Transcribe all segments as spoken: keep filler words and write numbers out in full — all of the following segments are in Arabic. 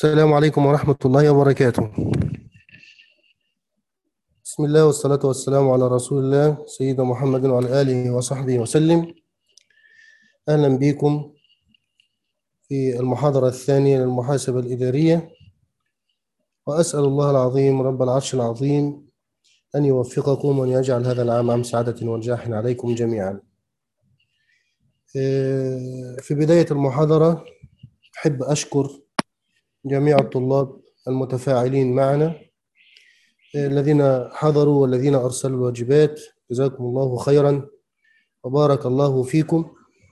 السلام عليكم ورحمة الله وبركاته. بسم الله والصلاة والسلام على رسول الله سيدنا محمد وعلى آله وصحبه وسلم. أهلا بكم في المحاضرة الثانية للمحاسبة الإدارية، وأسأل الله العظيم رب العرش العظيم أن يوفقكم وأن يجعل هذا العام عام سعادة ونجاح عليكم جميعا. في بداية المحاضرة أحب أشكر جميع الطلاب المتفاعلين معنا الذين حضروا والذين أرسلوا الواجبات، جزاكم الله خيرا وبارك الله فيكم.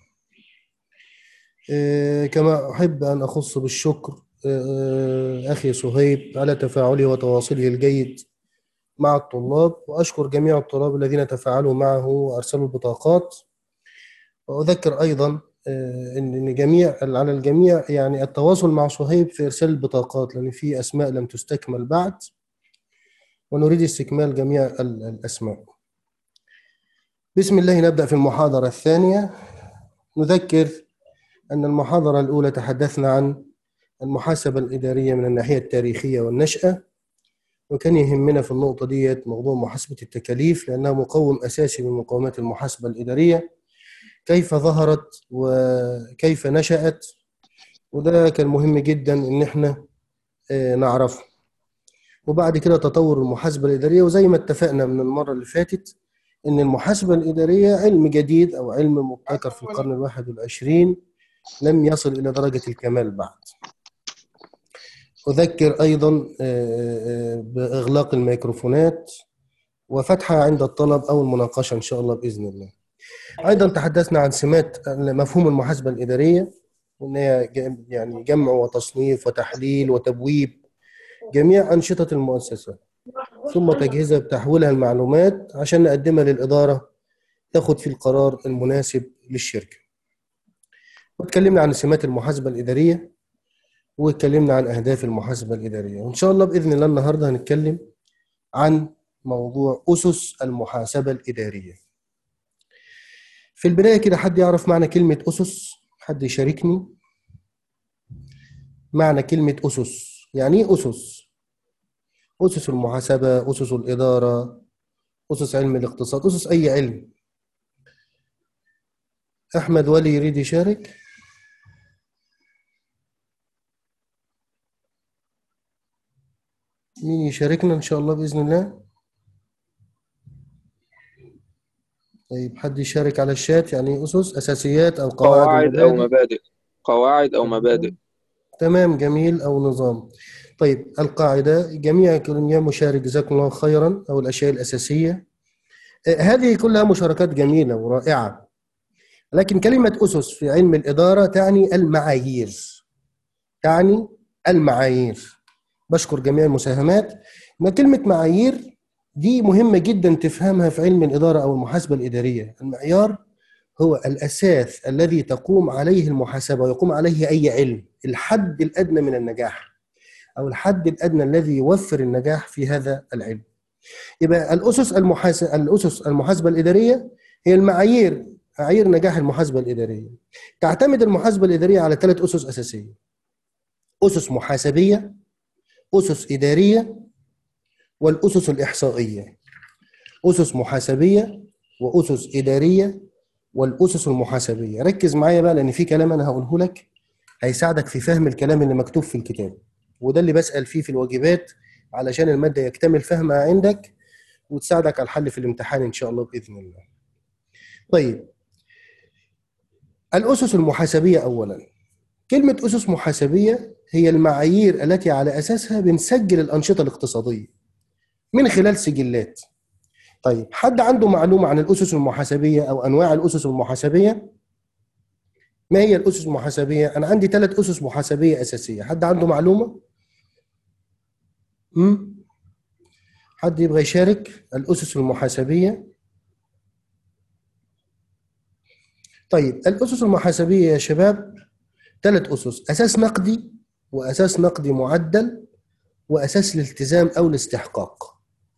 كما أحب أن أخص بالشكر أخي صهيب على تفاعله وتواصله الجيد مع الطلاب، وأشكر جميع الطلاب الذين تفاعلوا معه وأرسلوا البطاقات. وأذكر أيضا أن جميع على الجميع يعني التواصل مع صهيب في إرسال البطاقات، لأن في أسماء لم تستكمل بعد ونريد استكمال جميع الأسماء. بسم الله نبدأ في المحاضرة الثانية. نذكر أن المحاضرة الأولى تحدثنا عن المحاسبة الإدارية من الناحية التاريخية والنشأة، وكان يهمنا في النقطة دي موضوع محاسبة التكاليف لأنها مقوم أساسي من مقومات المحاسبة الإدارية، كيف ظهرت وكيف نشأت، وده كان مهم جدا إن احنا نعرفه. وبعد كده تطور المحاسبة الإدارية، وزي ما اتفقنا من المرة اللي فاتت إن المحاسبة الإدارية علم جديد أو علم مبتكر في القرن الواحد والعشرين لم يصل إلى درجة الكمال بعد. أذكر أيضا بإغلاق الميكروفونات وفتحها عند الطلب أو المناقشة إن شاء الله بإذن الله. أيضا تحدثنا عن سمات مفهوم المحاسبة الإدارية، وإن هي يعني جمع وتصنيف وتحليل وتبويب جميع أنشطة المؤسسة، ثم تجهيزها بتحويلها المعلومات عشان نقدمها للإدارة تاخد في القرار المناسب للشركة. واتكلمنا عن سمات المحاسبة الإدارية، واتكلمنا عن أهداف المحاسبة الإدارية، وإن شاء الله بإذن الله النهاردة هنتكلم عن موضوع أسس المحاسبة الإدارية. في البداية كده حد يعرف معنى كلمة أسس؟ حد يشاركني معنى كلمة أسس؟ يعني إيه أسس؟ أسس المحاسبة، أسس الإدارة، أسس علم الاقتصاد، أسس أي علم. أحمد ولي يريد يشارك؟ مين يشاركنا إن شاء الله بإذن الله؟ طيب حد يشارك على الشات. يعني أسس أساسيات أو قواعد قواعد أو ومبادئ؟ مبادئ قواعد أو مبادئ. تمام تمام، جميل. أو نظام. طيب القاعدة، جميع جميع مشارك جزاكم الله خيرا، أو الأشياء الأساسية. هذه كلها مشاركات جميلة ورائعة، لكن كلمة أسس في علم الإدارة تعني المعايير. تعني المعايير. بشكر جميع المساهمات. ما كلمة معايير دي مهمة جدا تفهمها في علم الإدارة أو المحاسبة الإدارية. المعيار هو الأساس الذي تقوم عليه المحاسبة ويقوم عليه أي علم، الحد الأدنى من النجاح أو الحد الأدنى الذي يوفر النجاح في هذا العلم. يبقى الأسس المحاسبة الأسس المحاسبة الإدارية هي المعايير، معايير نجاح المحاسبة الإدارية. تعتمد المحاسبة الإدارية على ثلاث أسس أساسية: أسس محاسبية، أسس إدارية، والأسس الإحصائية. أسس محاسبية وأسس إدارية والأسس المحاسبية. ركز معايا بقى، لأن في كلام أنا هقوله لك هيساعدك في فهم الكلام اللي مكتوب في الكتاب، وده اللي بسأل فيه في الواجبات علشان المادة يكتمل فهمها عندك وتساعدك على الحل في الامتحان إن شاء الله بإذن الله. طيب الأسس المحاسبية أولا. كلمة أسس محاسبية هي المعايير التي على أساسها بنسجل الأنشطة الاقتصادية من خلال سجلات. طيب حد عنده معلومة عن الأسس المحاسبية أو أنواع الأسس المحاسبية؟ ما هي الأسس المحاسبية؟ أنا عندي ثلاث أسس محاسبية أساسية. حد عنده معلومة؟ مم؟ حد يبغى يشارك؟ الأسس المحاسبية. طيب الأسس المحاسبية يا شباب ثلاث أسس: أساس نقدي، وأساس نقدي معدل، وأساس الالتزام أو الاستحقاق.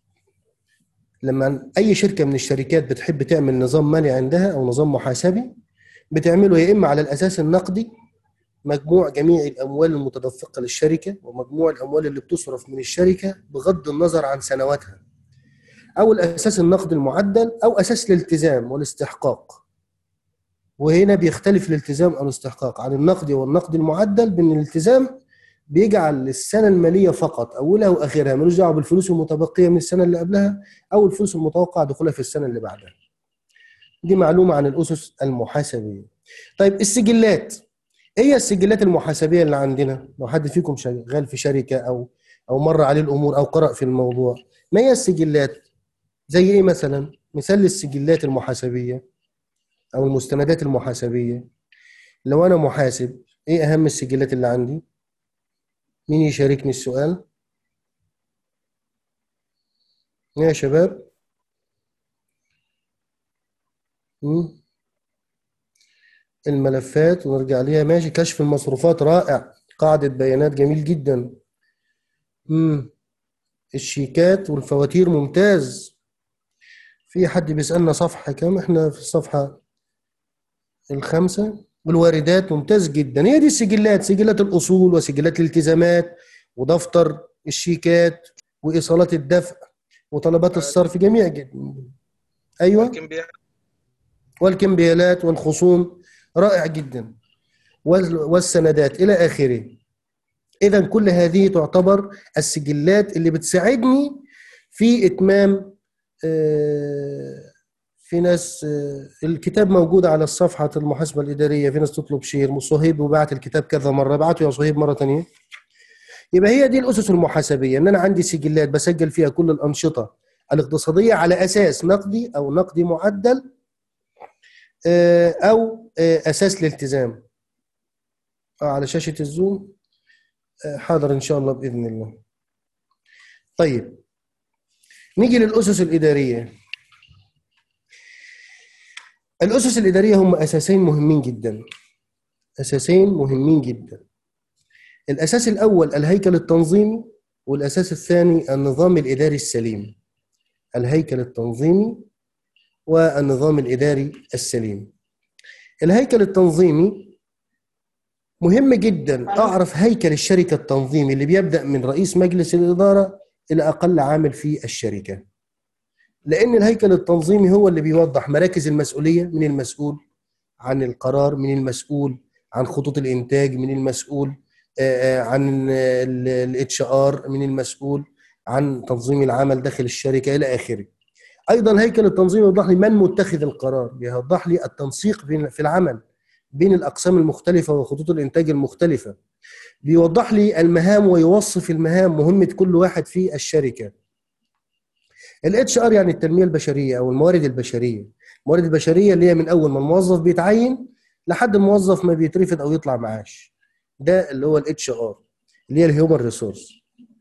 لما أي شركة من الشركات بتحب تعمل نظام مالي عندها أو نظام محاسبي، بتعمله يا إما على الأساس النقدي مجموع جميع الأموال المتدفقة للشركة ومجموع الأموال اللي بتصرف من الشركة بغض النظر عن سنواتها، أو الأساس النقدي المعدل أو أساس الالتزام والاستحقاق. وهنا بيختلف الالتزام أو الاستحقاق عن النقدي والنقدي المعدل، بأن الالتزام بيجعل السنة المالية فقط أولها وآخرها، ملوش دعوة بالفلوس المتبقية من السنة اللي قبلها أو الفلوس المتوقع دخولها في السنة اللي بعدها. دي معلومة عن الأسس المحاسبية. طيب السجلات، ايه هي السجلات المحاسبيه اللي عندنا؟ لو حد فيكم شغال في شركه او او مر عليه الامور او قرأ في الموضوع، ما هي السجلات؟ زي ايه مثلا؟ مثال للسجلات المحاسبيه او المستندات المحاسبيه. لو انا محاسب، ايه اهم السجلات اللي عندي؟ مين يشاركني السؤال؟ يا شباب. مم. الملفات ونرجع ليها، ماشي. كشف المصروفات رائع، قاعده بيانات جميل جدا. مم. الشيكات والفواتير ممتاز. في حد بيسألنا صفحة كام؟ احنا في الصفحة الخامسة. والواردات ممتاز جدا. هي دي السجلات، سجلات الأصول وسجلات الالتزامات ودفتر الشيكات وإيصالات الدفع وطلبات الصرف، جميع جدا. أيوة. والكمبيالات والكمبيالات والخصوم، رائع جدا. والسندات إلى آخره. إذا كل هذه تعتبر السجلات اللي بتساعدني في إتمام. في ناس، الكتاب موجود على الصفحة المحاسبة الإدارية، في ناس تطلب شير. صهيب وبعت الكتاب كذا مرة، بعته يا صهيب مرة تانية. يبقى هي دي الأسس المحاسبية، إن أنا عندي سجلات بسجل فيها كل الأنشطة الاقتصادية على أساس نقدي أو نقدي معدل أو أساس الالتزام. على شاشة الزوم. حاضر إن شاء الله بإذن الله. طيب نيجي للأسس الإدارية. الأسس الإدارية هم أساسين مهمين جدا، أساسين مهمين جدا. الأساس الأول الهيكل التنظيمي، والأساس الثاني النظام الإداري السليم. الهيكل التنظيمي والنظام الإداري السليم. الهيكل التنظيمي مهم جدا، أعرف هيكل الشركة التنظيمي اللي بيبدأ من رئيس مجلس الإدارة إلى أقل عامل في الشركة، لأن الهيكل التنظيمي هو اللي بيوضح مراكز المسؤولية، من المسؤول عن القرار، من المسؤول عن خطوط الإنتاج، من المسؤول عن الاتش ار، من المسؤول عن تنظيم العمل داخل الشركة إلى آخره. أيضا هيكل التنظيم يوضح لي من متخذ القرار، بيوضح لي التنسيق في العمل بين الأقسام المختلفة وخطوط الإنتاج المختلفة، بيوضح لي المهام ويوصف المهام، مهمة كل واحد في الشركة. الاتش ار يعني التنمية البشرية أو الموارد البشرية. الموارد البشرية اللي هي من أول ما الموظف بيتعين لحد الموظف ما بيترفض أو يطلع معاش، ده اللي هو الاتش ار اللي هي الهيومن ريسورس.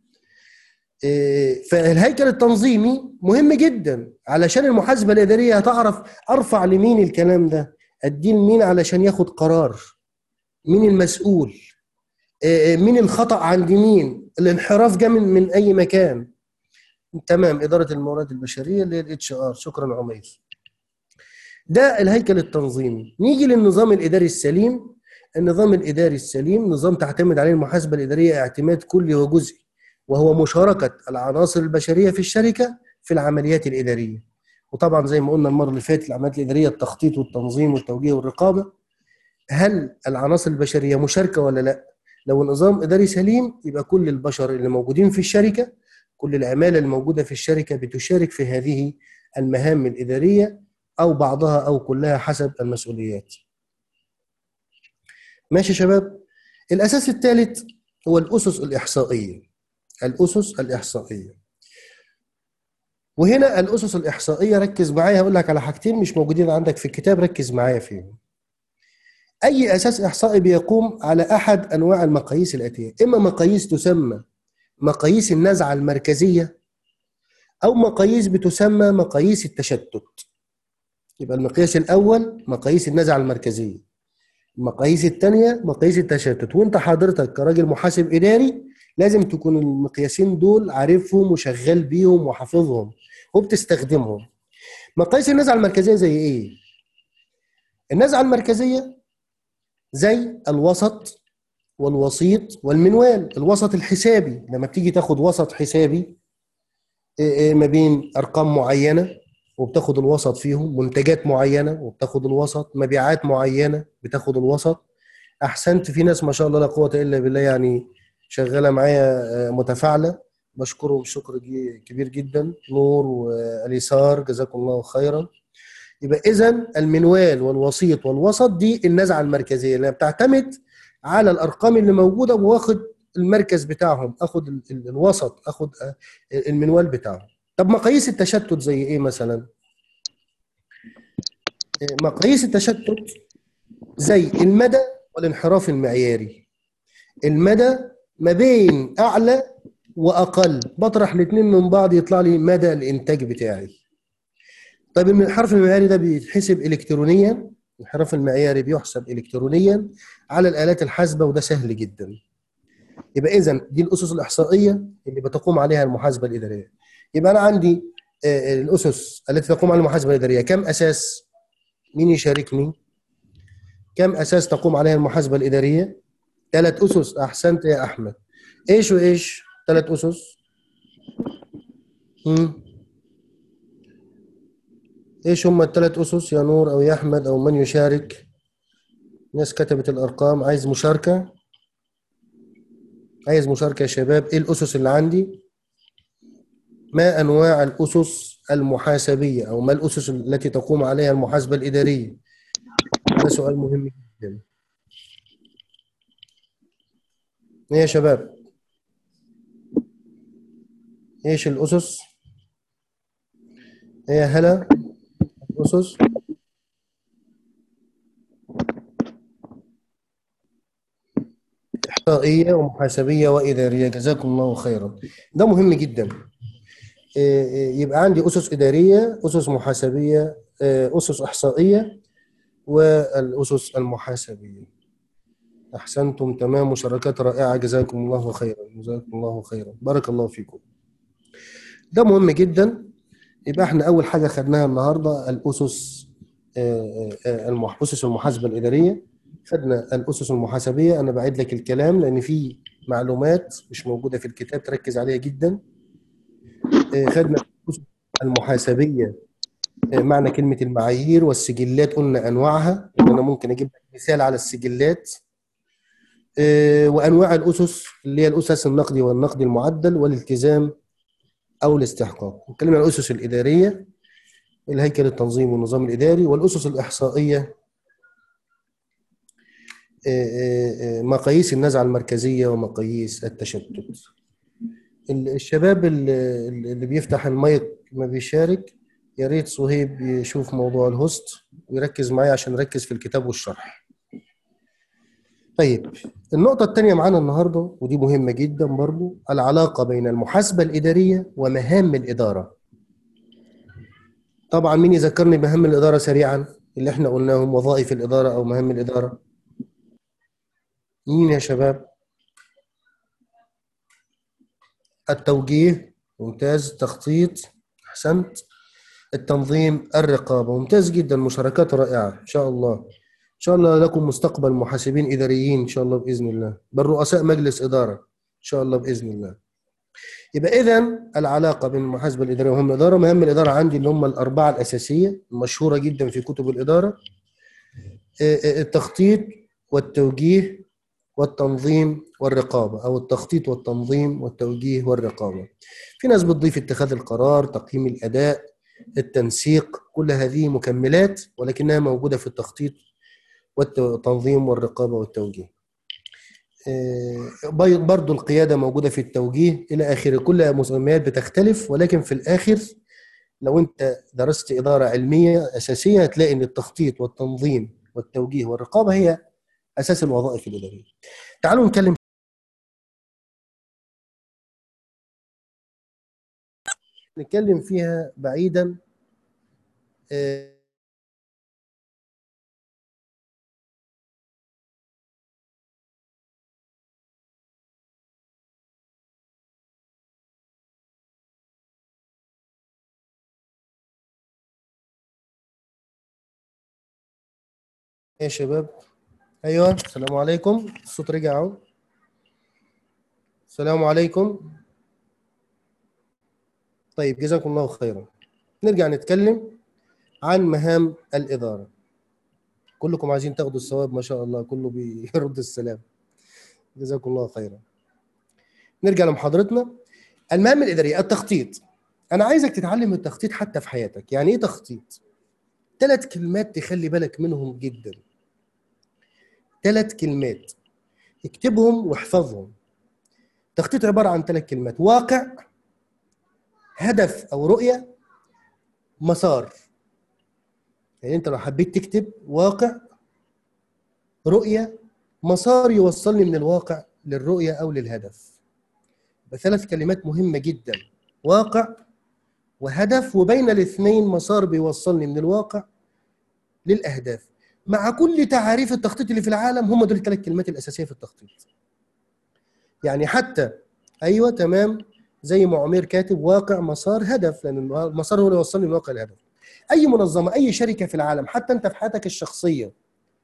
فالهيكل التنظيمي مهم جدا علشان المحاسبه الاداريه هتعرف ارفع لمين الكلام ده، اديه لمين علشان ياخد قرار، مين المسؤول، مين الخطا عند مين، الانحراف جاي من من اي مكان. تمام. اداره الموارد البشريه اللي هي الاتش ار. شكرا عمير. ده الهيكل التنظيمي. نيجي للنظام الاداري السليم. النظام الاداري السليم نظام تعتمد عليه المحاسبه الاداريه اعتماد كلي وجزئي، وهو مشاركه العناصر البشريه في الشركه في العمليات الاداريه. وطبعا زي ما قلنا المره اللي فاتت، العمليات الاداريه التخطيط والتنظيم والتوجيه والرقابه. هل العناصر البشريه مشاركه ولا لا؟ لو النظام اداري سليم يبقى كل البشر اللي موجودين في الشركه، كل العماله الموجوده في الشركه بتشارك في هذه المهام الاداريه، او بعضها او كلها حسب المسؤوليات. ماشي يا شباب. الاساس الثالث هو الاسس الاحصائيه. الاسس الاحصائيه. وهنا الاسس الاحصائيه ركز معايا، هقول لك على حاجتين مش موجودين عندك في الكتاب، ركز معايا فيهم. اي اساس احصائي بيقوم على احد انواع المقاييس الاتيه، اما مقاييس تسمى مقاييس النزعه المركزيه، او مقاييس بتسمى مقاييس التشتت. يبقى المقياس الاول مقاييس النزعه المركزيه، المقاييس الثانيه مقاييس التشتت. وانت حضرتك كراجل محاسب اداري لازم تكون المقياسين دول عارفهم وشغال بيهم وحافظهم وبتستخدمهم. مقاييس النزعه المركزيه زي ايه؟ النزعه المركزيه زي الوسط والوسيط والمنوال. الوسط الحسابي لما بتيجي تاخد وسط حسابي إيه إيه ما بين ارقام معينه وبتاخد الوسط فيهم، منتجات معينه وبتاخد الوسط، مبيعات معينه بتاخد الوسط. احسنت، في ناس ما شاء الله لا قوه الا بالله يعني شغاله معايا آه، متفاعله، بشكرهم شكر جي- كبير جدا، نور واليسار جزاكم الله خيرا. يبقى اذا المنوال والوسيط والوسط دي النزعه المركزيه اللي بتعتمد على الارقام اللي موجوده، واخد المركز بتاعهم، اخد ال- ال- الوسط، اخد آه، المنوال بتاعهم. طب مقاييس التشتت زي ايه مثلا؟ آه، مقاييس التشتت زي المدى والانحراف المعياري. المدى ما بين اعلى واقل، بطرح الاثنين من بعض يطلع لي مدى الانتاج بتاعي. طيب الانحراف المعياري ده بيتحسب الكترونيا، الانحراف المعياري بيحسب الكترونيا على الالات الحاسبه، وده سهل جدا. يبقى اذا دي الاسس الاحصائيه اللي بتقوم عليها المحاسبه الاداريه. يبقى انا عندي آه، الاسس التي تقوم عليها المحاسبه الاداريه كم اساس؟ مين يشاركني؟ كم اساس تقوم عليها المحاسبه الاداريه؟ ثلاث اسس، احسنت يا احمد. ايش وايش ثلاث اسس؟ مم. ايش هم الثلاث اسس يا نور او يا احمد او من يشارك؟ ناس كتبت الارقام، عايز مشاركه، عايز مشاركه يا شباب. ايه الاسس اللي عندي؟ ما انواع الاسس المحاسبيه، او ما الاسس التي تقوم عليها المحاسبه الاداريه؟ ده سؤال مهم جدا. ايه يا شباب؟ ايش الاسس؟ ايه يا هلا؟ الاسس احصائيه ومحاسبيه واداريه، جزاكم الله خيرا. ده مهم جدا. إيه إيه، يبقى عندي اسس اداريه، اسس محاسبيه، إيه، اسس احصائيه، والاسس المحاسبيه. احسنتم، تمام، مشاركات رائعه، جزاكم الله خيرا، جزاكم الله خيرا، بارك الله فيكم. ده مهم جدا. يبقى احنا اول حاجه خدناها النهارده الاسس، آه، آه، المح- اسس المحاسبه الاداريه. خدنا الاسس المحاسبيه، انا بعيد لك الكلام لان في معلومات مش موجوده في الكتاب، تركز عليها جدا. آه، خدنا الاسس المحاسبيه، آه، معنى كلمه المعايير والسجلات، قلنا انواعها، ان انا ممكن اجيب لك مثال على السجلات. آه، وانواع الاسس اللي هي الاسس النقدي والنقدي المعدل والالتزام او الاستحقاق. اتكلمنا عن الاسس الاداريه، الهيكل التنظيمي والنظام الإداري. والأسس الإحصائية آه، آه، آه، مقاييس النزعة المركزية ومقاييس التشتت. ال- الشباب اللي اللي بيفتح المايك ما بيشارك، يا ريت صهيب يشوف موضوع الهوست ويركز معايا عشان نركز في الكتاب والشرح. طيب، النقطة الثانية معانا النهاردة ودي مهمة جدا برضو، العلاقة بين المحاسبة الإدارية ومهام الإدارة. طبعا مين يذكرني بمهام الإدارة سريعا اللي احنا قلناهم، وظائف الإدارة أو مهام الإدارة؟ مين يا شباب؟ التوجيه، ممتاز. تخطيط، احسنت. التنظيم، الرقابه، ممتاز جدا، مشاركات رائعه ان شاء الله. ان شاء الله لكم مستقبل محاسبين اداريين ان شاء الله باذن الله، بل رؤساء مجلس اداره ان شاء الله باذن الله. يبقى اذا العلاقه بين المحاسبه الاداريه ومهام الاداره، مهام الاداره عندي اللي هم الاربعه الاساسيه المشهوره جدا في كتب الاداره: آه، آه، التخطيط والتوجيه والتنظيم والرقابة، أو التخطيط والتنظيم والتوجيه والرقابة. في ناس بتضيف اتخاذ القرار، تقييم الأداء، التنسيق، كل هذه مكملات ولكنها موجودة في التخطيط والتنظيم والرقابة والتوجيه. آه، بي- برضو القيادة موجودة في التوجيه إلى آخره، كلها مسميات بتختلف، ولكن في الآخر لو أنت درست إدارة علمية أساسية هتلاقي أن التخطيط والتنظيم والتوجيه والرقابة هي أساس الوظائف الإدارية. تعالوا نتكلم نتكلم فيها بعيدا. آه، يا شباب، ايوه السلام عليكم، الصوت رجع اهو. السلام عليكم. طيب جزاكم الله خيرا. نرجع نتكلم عن مهام الإدارة. كلكم عايزين تاخدوا الثواب ما شاء الله، كله بيرد السلام. جزاكم الله خيرا. نرجع لمحاضرتنا. المهام الإدارية، التخطيط. أنا عايزك تتعلم التخطيط حتى في حياتك. يعني إيه تخطيط؟ ثلاث كلمات تخلي بالك منهم جدا. ثلاث كلمات اكتبهم واحفظهم. تخطيط عبارة عن ثلاث كلمات: واقع، هدف أو رؤية، مسار. يعني أنت لو حبيت تكتب واقع، رؤية، مسار يوصلني من الواقع للرؤية أو للهدف. بثلاث كلمات مهمة جدا: واقع وهدف، وبين الاثنين مسار بيوصلني من الواقع للأهداف. مع كل تعاريف التخطيط اللي في العالم، هم دول الثلاث كلمات الأساسية في التخطيط. يعني حتى أيوة تمام، زي ما عمير كاتب واقع مسار هدف، لأن المسار هو اللي يوصلني من الواقع للهدف. أي منظمة، أي شركة في العالم، حتى أنت في حياتك الشخصية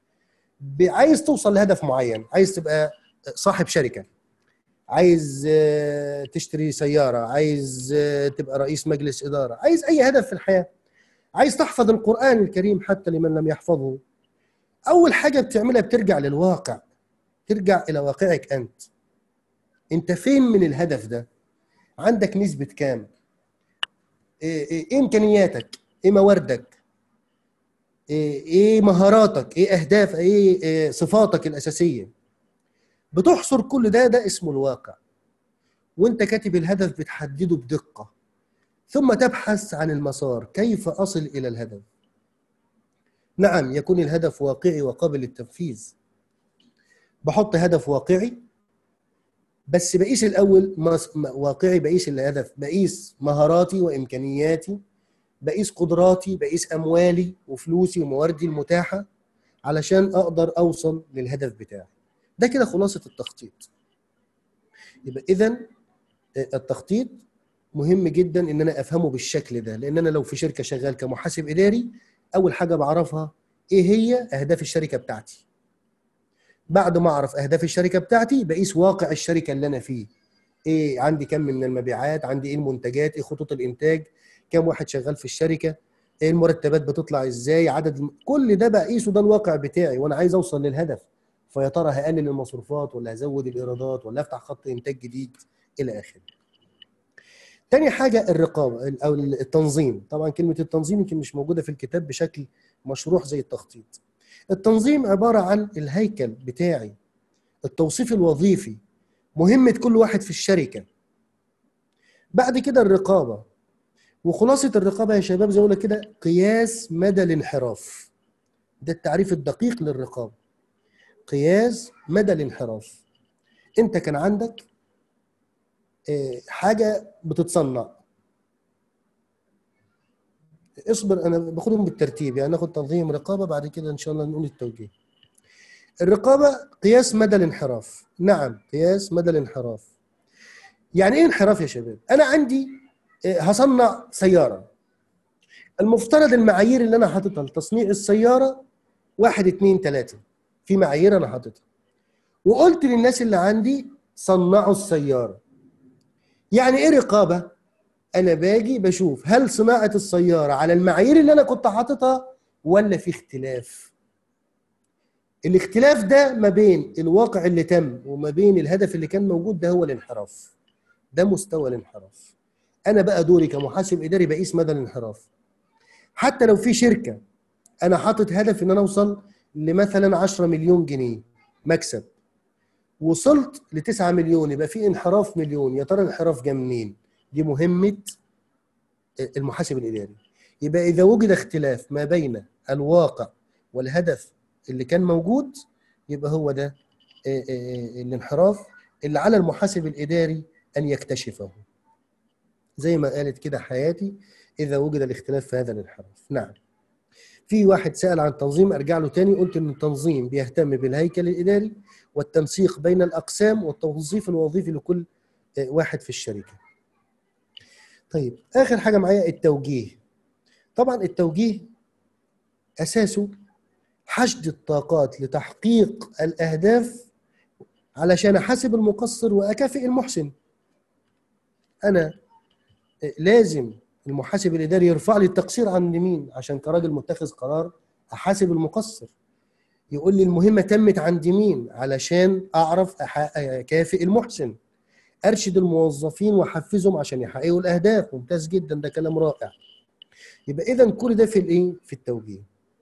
عايز توصل لهدف معين، عايز تبقى صاحب شركة، عايز تشتري سيارة، عايز تبقى رئيس مجلس إدارة، عايز أي هدف في الحياة، عايز تحفظ القرآن الكريم حتى لمن لم يحفظه. أول حاجة بتعملها بترجع للواقع، ترجع إلى واقعك أنت. أنت فين من الهدف ده؟ عندك نسبة كام؟ إيه, إيه, إيه إمكانياتك؟ إيه مواردك؟ إيه, إيه مهاراتك؟ إيه أهداف؟ إيه, إيه صفاتك الأساسية؟ بتحصر كل ده، ده اسمه الواقع. وانت كاتب الهدف بتحدده بدقة، ثم تبحث عن المسار، كيف أصل إلى الهدف. نعم، يكون الهدف واقعي وقابل للتنفيذ. بحط هدف واقعي، بس بقيس الأول واقعي، بقيس الهدف، بقيس مهاراتي وإمكانياتي، بقيس قدراتي، بقيس أموالي وفلوسي ومواردي المتاحة علشان أقدر أوصل للهدف بتاعي. ده كده خلاصة التخطيط. يبقى إذن التخطيط مهم جدا ان انا افهمه بالشكل ده، لان انا لو في شركه شغال كمحاسب اداري، اول حاجه بعرفها ايه هي اهداف الشركه بتاعتي. بعد ما اعرف اهداف الشركه بتاعتي، بقيس واقع الشركه اللي انا فيه. ايه عندي؟ كم من المبيعات؟ عندي ايه المنتجات؟ ايه خطوط الانتاج؟ كم واحد شغال في الشركه؟ ايه المرتبات بتطلع ازاي؟ عدد الم... كل ده بقيسه، ده الواقع بتاعي وانا عايز اوصل للهدف. فيا ترى هقلل المصروفات ولا هزود الايرادات ولا افتح خط انتاج جديد الى اخره. تاني حاجة الرقابة أو التنظيم. طبعا كلمة التنظيم يمكن مش موجودة في الكتاب بشكل مشروح زي التخطيط. التنظيم عبارة عن الهيكل بتاعي، التوصيف الوظيفي، مهمة كل واحد في الشركة. بعد كده الرقابة، وخلاصة الرقابة يا شباب زي ما قلنا كده قياس مدى الانحراف. ده التعريف الدقيق للرقابة، قياس مدى الانحراف. انت كان عندك حاجة بتتصنع، اصبر انا باخدهم بالترتيب، يعني ناخد تنظيم، رقابه، بعد كده ان شاء الله نقول التوجيه. الرقابه قياس مدى الانحراف. نعم، قياس مدى الانحراف. يعني ايه انحراف يا شباب؟ انا عندي هصنع سياره، المفترض المعايير اللي انا حاططها لتصنيع السياره واحد اتنين تلاته، في معايير انا حاططها، وقلت للناس اللي عندي صنعوا السياره. يعني ايه رقابه؟ انا باجي بشوف هل صناعه السياره على المعايير اللي انا كنت حاططها ولا في اختلاف. الاختلاف ده ما بين الواقع اللي تم وما بين الهدف اللي كان موجود، ده هو الانحراف، ده مستوى الانحراف. انا بقى دوري كمحاسب اداري بقيس مدى الانحراف. حتى لو في شركه انا حاطط هدف ان انا اوصل لمثلا عشرة مليون جنيه مكسب، وصلت ل تسعة مليون، يبقى في انحراف مليون. يا ترى الانحراف جه منين؟ دي مهمه المحاسب الاداري. يبقى اذا وجد اختلاف ما بين الواقع والهدف اللي كان موجود، يبقى هو ده الانحراف اللي على المحاسب الإداري أن يكتشفه. زي ما قالت كده حياتي، إذا وجد الاختلاف في هذا الانحراف. نعم، في واحد سأل عن تنظيم، أرجع له تاني، قلت إن التنظيم بيهتم بالهيكل الإداري والتنسيق بين الأقسام والتوظيف الوظيفي لكل واحد في الشركة. طيب آخر حاجة معايا التوجيه. طبعا التوجيه أساسه حشد الطاقات لتحقيق الأهداف علشان أحاسب المقصر وأكافئ المحسن. أنا لازم المحاسب الإداري يرفع لي التقصير عند مين؟ عشان كراجل متخذ قرار أحاسب المقصر. يقول لي المهمة تمت عند مين؟ علشان أعرف أكافئ المحسن. أرشد الموظفين وأحفزهم عشان يحققوا الأهداف. ممتاز جدا، ده كلام رائع. يبقى إذا كل ده في الإيه؟ في التوجيه.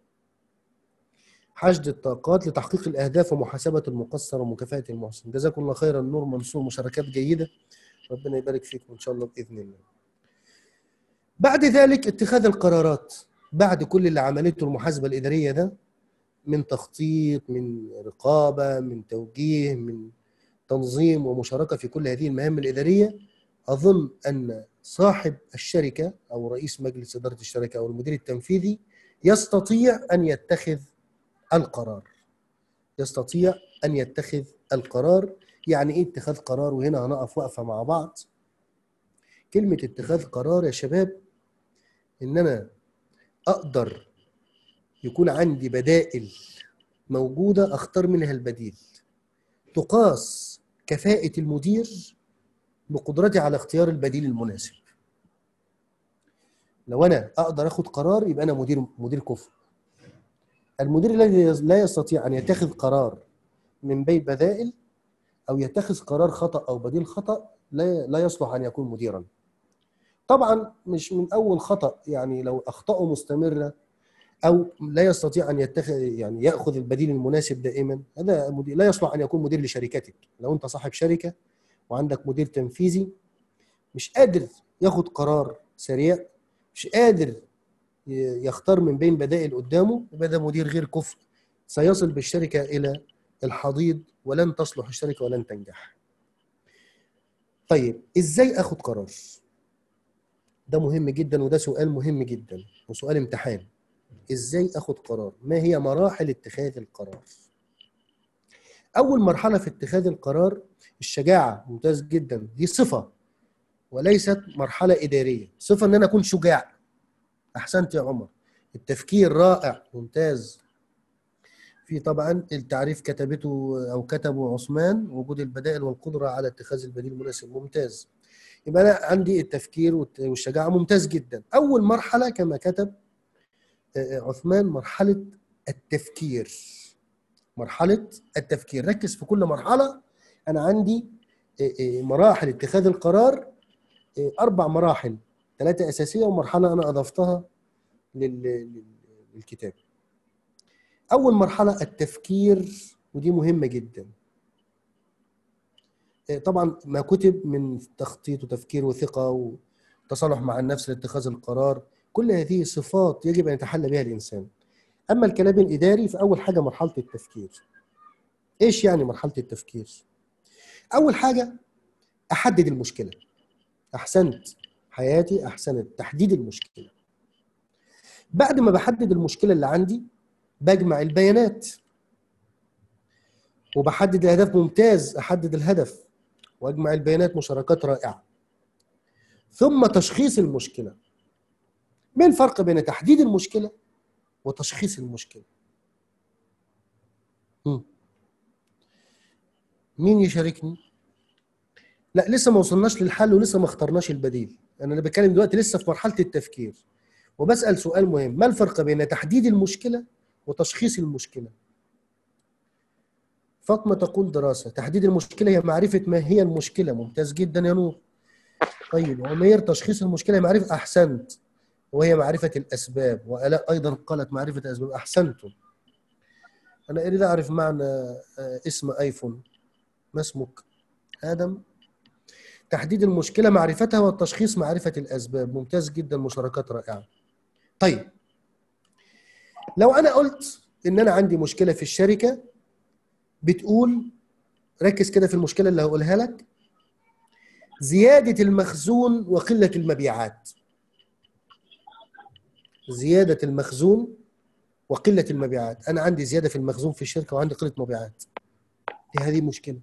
حشد الطاقات لتحقيق الأهداف ومحاسبة المقصر ومكافأة المحسن. جزاكم الله خيرا. نور منصور، مشاركات جيدة، ربنا يبارك فيكم إن شاء الله بإذن الله. بعد ذلك اتخاذ القرارات. بعد كل اللي عملته المحاسبة الإدارية ده من تخطيط، من رقابة، من توجيه، من تنظيم ومشاركة في كل هذه المهام الإدارية، أظن أن صاحب الشركة أو رئيس مجلس إدارة الشركة أو المدير التنفيذي يستطيع أن يتخذ القرار. يستطيع أن يتخذ القرار. يعني إيه اتخاذ قرار؟ وهنا هنقف وقفة مع بعض. كلمة اتخاذ قرار يا شباب إن أنا أقدر يكون عندي بدائل موجودة أختار منها البديل. تقاس كفاءة المدير بقدرتي على اختيار البديل المناسب. لو أنا أقدر أخذ قرار يبقى أنا مدير مدير كفء. المدير الذي لا يستطيع أن يتخذ قرار من بين بدائل أو يتخذ قرار خطأ أو بديل خطأ لا لا يصلح أن يكون مديرا. طبعا مش من أول خطأ، يعني لو أخطأه مستمرة أو لا يستطيع أن يتخذ يعني يأخذ البديل المناسب دائما، هذا مدير لا يصلح أن يكون مدير لشركتك. لو أنت صاحب شركة وعندك مدير تنفيذي مش قادر ياخد قرار سريع، مش قادر يختار من بين بدائل قدامه، يبقى ده مدير غير كفء، سيصل بالشركة إلى الحضيض ولن تصلح الشركة ولن تنجح. طيب إزاي أخد قرار؟ ده مهم جدا، وده سؤال مهم جدا وسؤال امتحان. إزاي أخد قرار؟ ما هي مراحل اتخاذ القرار؟ أول مرحلة في اتخاذ القرار الشجاعة. ممتاز جدا، دي صفة وليست مرحلة إدارية. صفة إن أنا أكون شجاع. أحسنت يا عمر. التفكير رائع، ممتاز. في طبعا التعريف كتبته أو كتبه عثمان، وجود البدائل والقدرة على اتخاذ البديل المناسب. ممتاز. يبقى أنا عندي التفكير والشجاعة. ممتاز جدا. أول مرحلة كما كتب عثمان مرحلة التفكير. مرحلة التفكير. ركز في كل مرحلة. أنا عندي مراحل اتخاذ القرار أربع مراحل، ثلاثة أساسية ومرحلة أنا أضفتها للكتاب. أول مرحلة التفكير، ودي مهمة جدا. طبعا ما كتب من تخطيط وتفكير وثقة وتصالح مع النفس لاتخاذ القرار، كل هذه صفات يجب أن يتحلى بها الإنسان. أما الكلام الإداري فأول حاجة مرحلة التفكير. إيش يعني مرحلة التفكير؟ أول حاجة أحدد المشكلة. أحسنت حياتي، أحسنت. تحديد المشكلة. بعد ما بحدد المشكلة اللي عندي بجمع البيانات وبحدد الهدف. ممتاز، أحدد الهدف وأجمع البيانات. مشاركات رائعة. ثم تشخيص المشكلة. ما الفرق بين تحديد المشكلة وتشخيص المشكلة؟ م. مين يشاركني؟ لا لسه ما وصلناش للحل ولسه ما اخترناش البديل. أنا اللي بتكلم دلوقتي لسه في مرحلة التفكير وبسأل سؤال مهم. ما الفرق بين تحديد المشكلة وتشخيص المشكلة؟ فاطمة تقول دراسة. تحديد المشكلة هي معرفة ما هي المشكلة. ممتاز جدا يا نور. طيب عمير، تشخيص المشكلة هي معرفة. أحسنت، وهي معرفة الأسباب. وآلاء أيضا قالت معرفة الأسباب. أحسنتم. أنا أريد أعرف معنى اسم آيفون. ما اسمك؟ آدم. تحديد المشكلة معرفتها، والتشخيص معرفة الأسباب. ممتاز جدا، مشاركات رائعة. طيب لو أنا قلت إن أنا عندي مشكلة في الشركة، بتقول ركز كده في المشكلة اللي هقولها لك: زيادة المخزون وقلة المبيعات. زيادة المخزون وقلة المبيعات. أنا عندي زيادة في المخزون في الشركة وعندي قلة مبيعات. دي هذه مشكلة.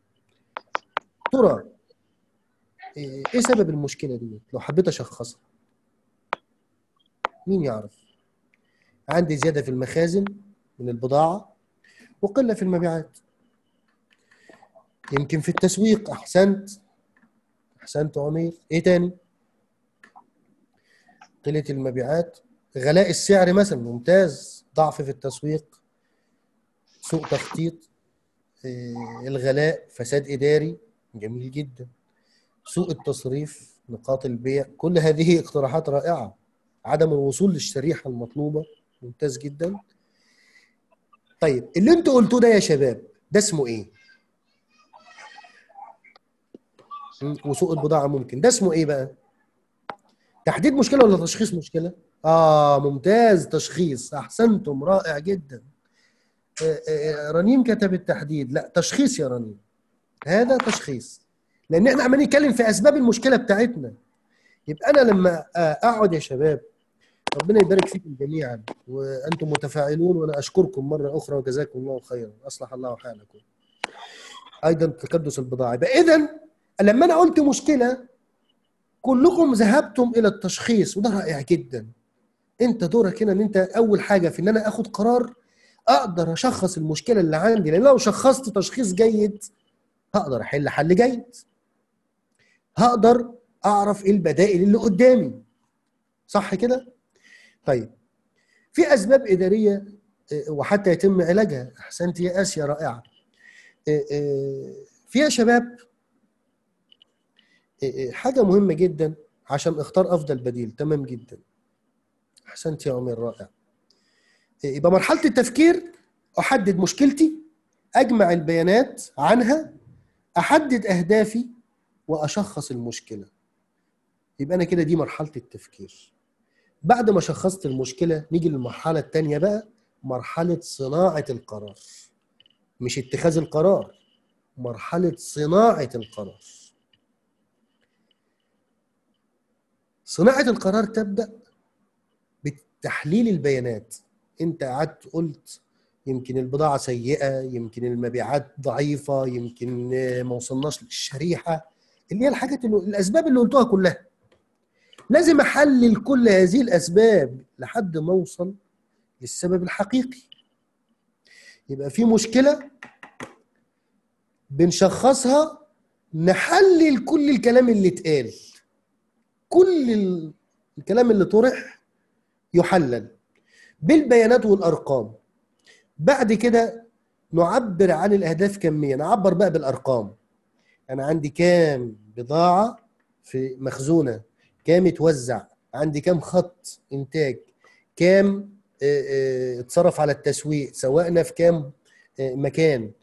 ترى إيه سبب المشكلة دي لو حبيت أشخصها؟ مين يعرف؟ عندي زيادة في المخازن، من البضاعة وقلة في المبيعات. يمكن في التسويق. أحسنت أحسنت عمير. إيه تاني؟ قلة المبيعات، غلاء السعر مثلا، ممتاز. ضعف في التسويق، سوء تخطيط، الغلاء، فساد إداري، جميل جدا. سوء التصريف، نقاط البيع، كل هذه اقتراحات رائعة. عدم الوصول للشريحة المطلوبة، ممتاز جدا. طيب اللي انتوا قلتوه ده يا شباب ده اسمه ايه؟ وسوء البضاعة ممكن، ده اسمه ايه بقى؟ تحديد مشكلة ولا تشخيص مشكلة؟ اه ممتاز، تشخيص. احسنتم، رائع جدا. آه آه رنيم كتب التحديد، لا تشخيص يا رنيم، هذا تشخيص، لان احنا عمالين نتكلم في اسباب المشكلة بتاعتنا. يبقى انا لما اقعد يا شباب، ربنا يبارك فيكم جميعا وانتم متفاعلون، وانا اشكركم مره اخرى وجزاكم الله خيرا، اصلح الله حالكم. ايضا تكدس البضاعه. يبقى اذا لما انا قلت مشكله كلكم ذهبتم الى التشخيص، وده رائع جدا. انت دورك هنا ان انت اول حاجه في ان انا اخد قرار اقدر اشخص المشكله اللي عندي، لان لو شخصت تشخيص جيد هقدر احل حل جيد، هقدر اعرف ايه البدائل اللي قدامي، صح كده؟ طيب في اسباب اداريه وحتى يتم علاجها. احسنت يا اسيا، رائعه. فيها شباب حاجه مهمه جدا عشان اختار افضل بديل. تمام جدا، احسنت يا عمر، رائع. يبقى مرحله التفكير، احدد مشكلتي، اجمع البيانات عنها، احدد اهدافي، واشخص المشكله. يبقى انا كده دي مرحله التفكير. بعد ما شخصت المشكله نيجي للمرحله الثانيه بقى، مرحله صناعه القرار. مش اتخاذ القرار، مرحله صناعه القرار. صناعه القرار تبدا بتحليل البيانات. انت قعدت قلت يمكن البضاعه سيئه، يمكن المبيعات ضعيفه، يمكن ما وصلناش للشريحه، اللي هي الحاجات اللي الاسباب اللي قلتوها كلها. لازم احلل كل هذه الاسباب لحد ما اوصل للسبب الحقيقي. يبقى في مشكله بنشخصها، نحلل كل الكلام اللي اتقال، كل الكلام اللي طرح يحلل بالبيانات والارقام. بعد كده نعبر عن الاهداف كميا، نعبر بقى بالارقام. انا عندي كام بضاعه في مخزونه، كام اتوزع، عندي كام خط انتاج، كام اتصرف على التسويق، سواءنا في كام مكان،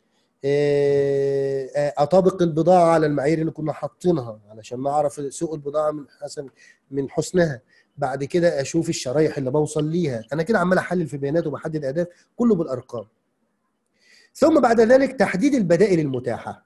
اطابق البضاعه على المعايير اللي كنا حاطينها علشان نعرف سوق البضاعه من حسن من حسنها. بعد كده اشوف الشرايح اللي بوصل ليها. انا كده عمال احلل في بيانات وبحدد اهداف، كله بالارقام. ثم بعد ذلك تحديد البدائل المتاحه،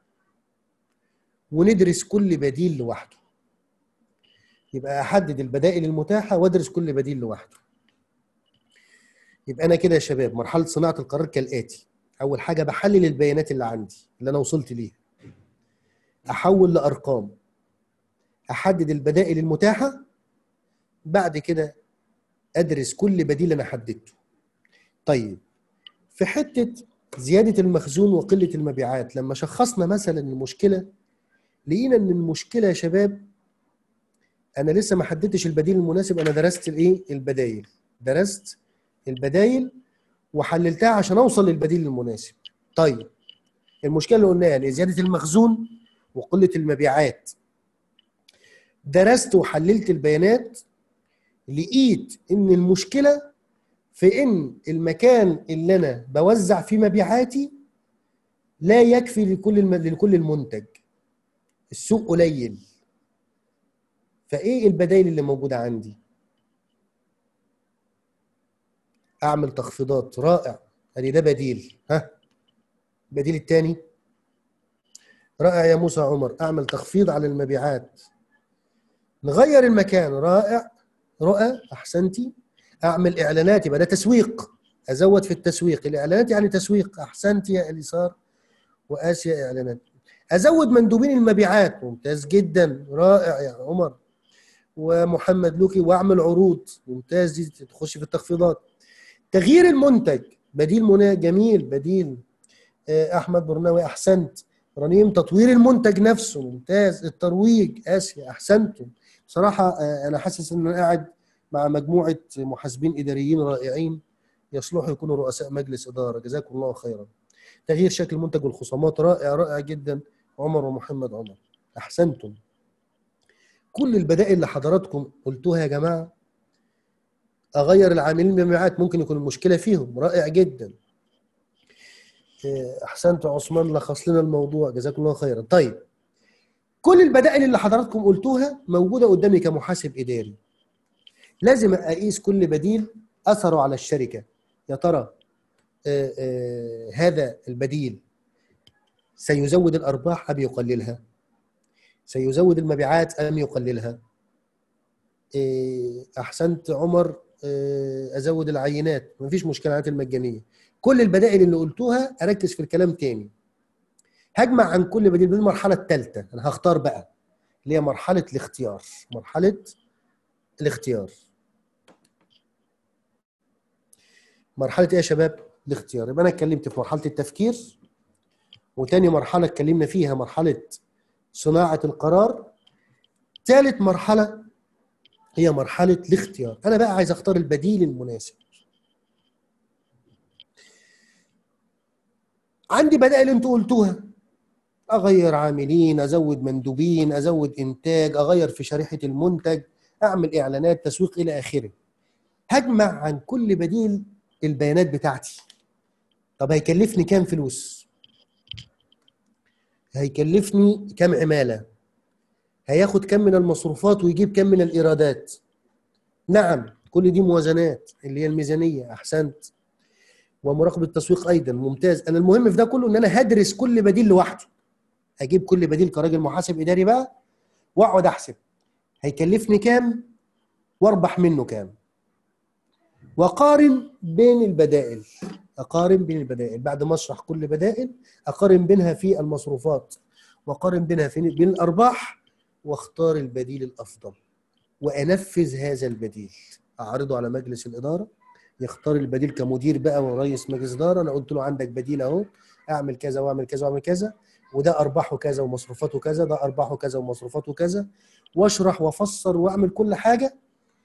وندرس كل بديل لوحده. يبقى احدد البدائل المتاحه وادرس كل بديل لوحده. يبقى انا كده يا شباب مرحله صناعه القرار كالاتي. اول حاجه بحلل البيانات اللي عندي اللي انا وصلت ليها، احول لارقام، احدد البدائل المتاحه، بعد كده ادرس كل بديل انا حددته. طيب في حته زياده المخزون وقله المبيعات، لما شخصنا مثلا المشكله لقينا ان المشكله يا شباب انا لسه ما حددتش البديل المناسب. انا درست الايه؟ البدايل. درست البدايل وحللتها عشان اوصل للبديل المناسب. طيب المشكله اللي قلناها اللي زياده المخزون وقله المبيعات، درست وحللت البيانات، لقيت ان المشكله في ان المكان اللي انا بوزع فيه مبيعاتي لا يكفي لكل الم... لكل المنتج، السوق قليل. فايه البدائل اللي موجوده عندي؟ اعمل تخفيضات. رائع، ادي ده بديل. ها البديل الثاني؟ رائع يا موسى عمر، اعمل تخفيض على المبيعات. نغير المكان. رائع، رؤى احسنتي. اعمل اعلانات، يبقى ده تسويق، ازود في التسويق. الاعلانات يعني تسويق. احسنتي يا اليسار واسيا، اعلانات. ازود مندوبين المبيعات. ممتاز جدا، رائع يا عمر ومحمد لوكي. واعمل عروض. ممتاز، دي تخش في التخفيضات. تغيير المنتج، بديل منى جميل، بديل. احمد برناوي احسنت. رنيم تطوير المنتج نفسه ممتاز. الترويج اسيا احسنتم. بصراحه انا حاسس ان انا قاعد مع مجموعه محاسبين اداريين رائعين يصلحوا يكونوا رؤساء مجلس اداره، جزاكم الله خيرا. تغيير شكل المنتج والخصومات رائع رائع جدا. عمر ومحمد عمر احسنتم. كل البدائل اللي حضراتكم قلتوها يا جماعه. اغير العاملين بمبيعات ممكن يكون المشكله فيهم، رائع جدا. احسنت عثمان، لخص لنا الموضوع، جزاكم الله خيرا. طيب كل البدائل اللي حضراتكم قلتوها موجوده قدامي كمحاسب اداري. لازم اقيس كل بديل اثره على الشركه. يا ترى آآ آآ هذا البديل سيزود الارباح ام يقللها؟ سيزود المبيعات ام يقللها؟ احسنت عمر، ازود العينات، مفيش مشكله، العينات المجانيه. كل البدائل اللي قلتوها اركز في الكلام تاني. هجمع عن كل بديل بالمرحله الثالثه، انا هختار بقى اللي هي مرحله الاختيار. مرحله الاختيار. مرحله ايه يا شباب؟ الاختيار. يبقى انا اتكلمت في مرحله التفكير، وتاني مرحله اتكلمنا فيها مرحله صناعه القرار. ثالث مرحله هي مرحله الاختيار. انا بقى عايز اختار البديل المناسب. عندي بدائل انتوا قلتوها، اغير عاملين، ازود مندوبين، ازود انتاج، اغير في شريحه المنتج، اعمل اعلانات، تسويق الى اخره. هجمع عن كل بديل البيانات بتاعتي. طب هيكلفني كام فلوس؟ هيكلفني كام عماله؟ هياخد كام من المصروفات ويجيب كام من الايرادات؟ نعم كل دي موازنات اللي هي الميزانيه. احسنت. ومراقبه التسويق ايضا ممتاز. انا المهم في ده كله ان انا هدرس كل بديل لوحده. اجيب كل بديل كراجل محاسب اداري بقى واقعد احسب هيكلفني كام واربح منه كام، وقارن بين البدائل. اقارن بين البدائل بعد ما اشرح كل بدائل، اقارن بينها في المصروفات واقارن بينها في بين الارباح، واختار البديل الافضل وانفذ هذا البديل. اعرضه على مجلس الاداره، يختار البديل كمدير بقى ورئيس مجلس اداره. انا قلت له عندك بديل اهو، اعمل كذا واعمل كذا واعمل كذا، وده ارباحه كذا ومصروفاته كذا، ده ارباحه كذا ومصروفاته كذا، واشرح وافسر واعمل كل حاجه.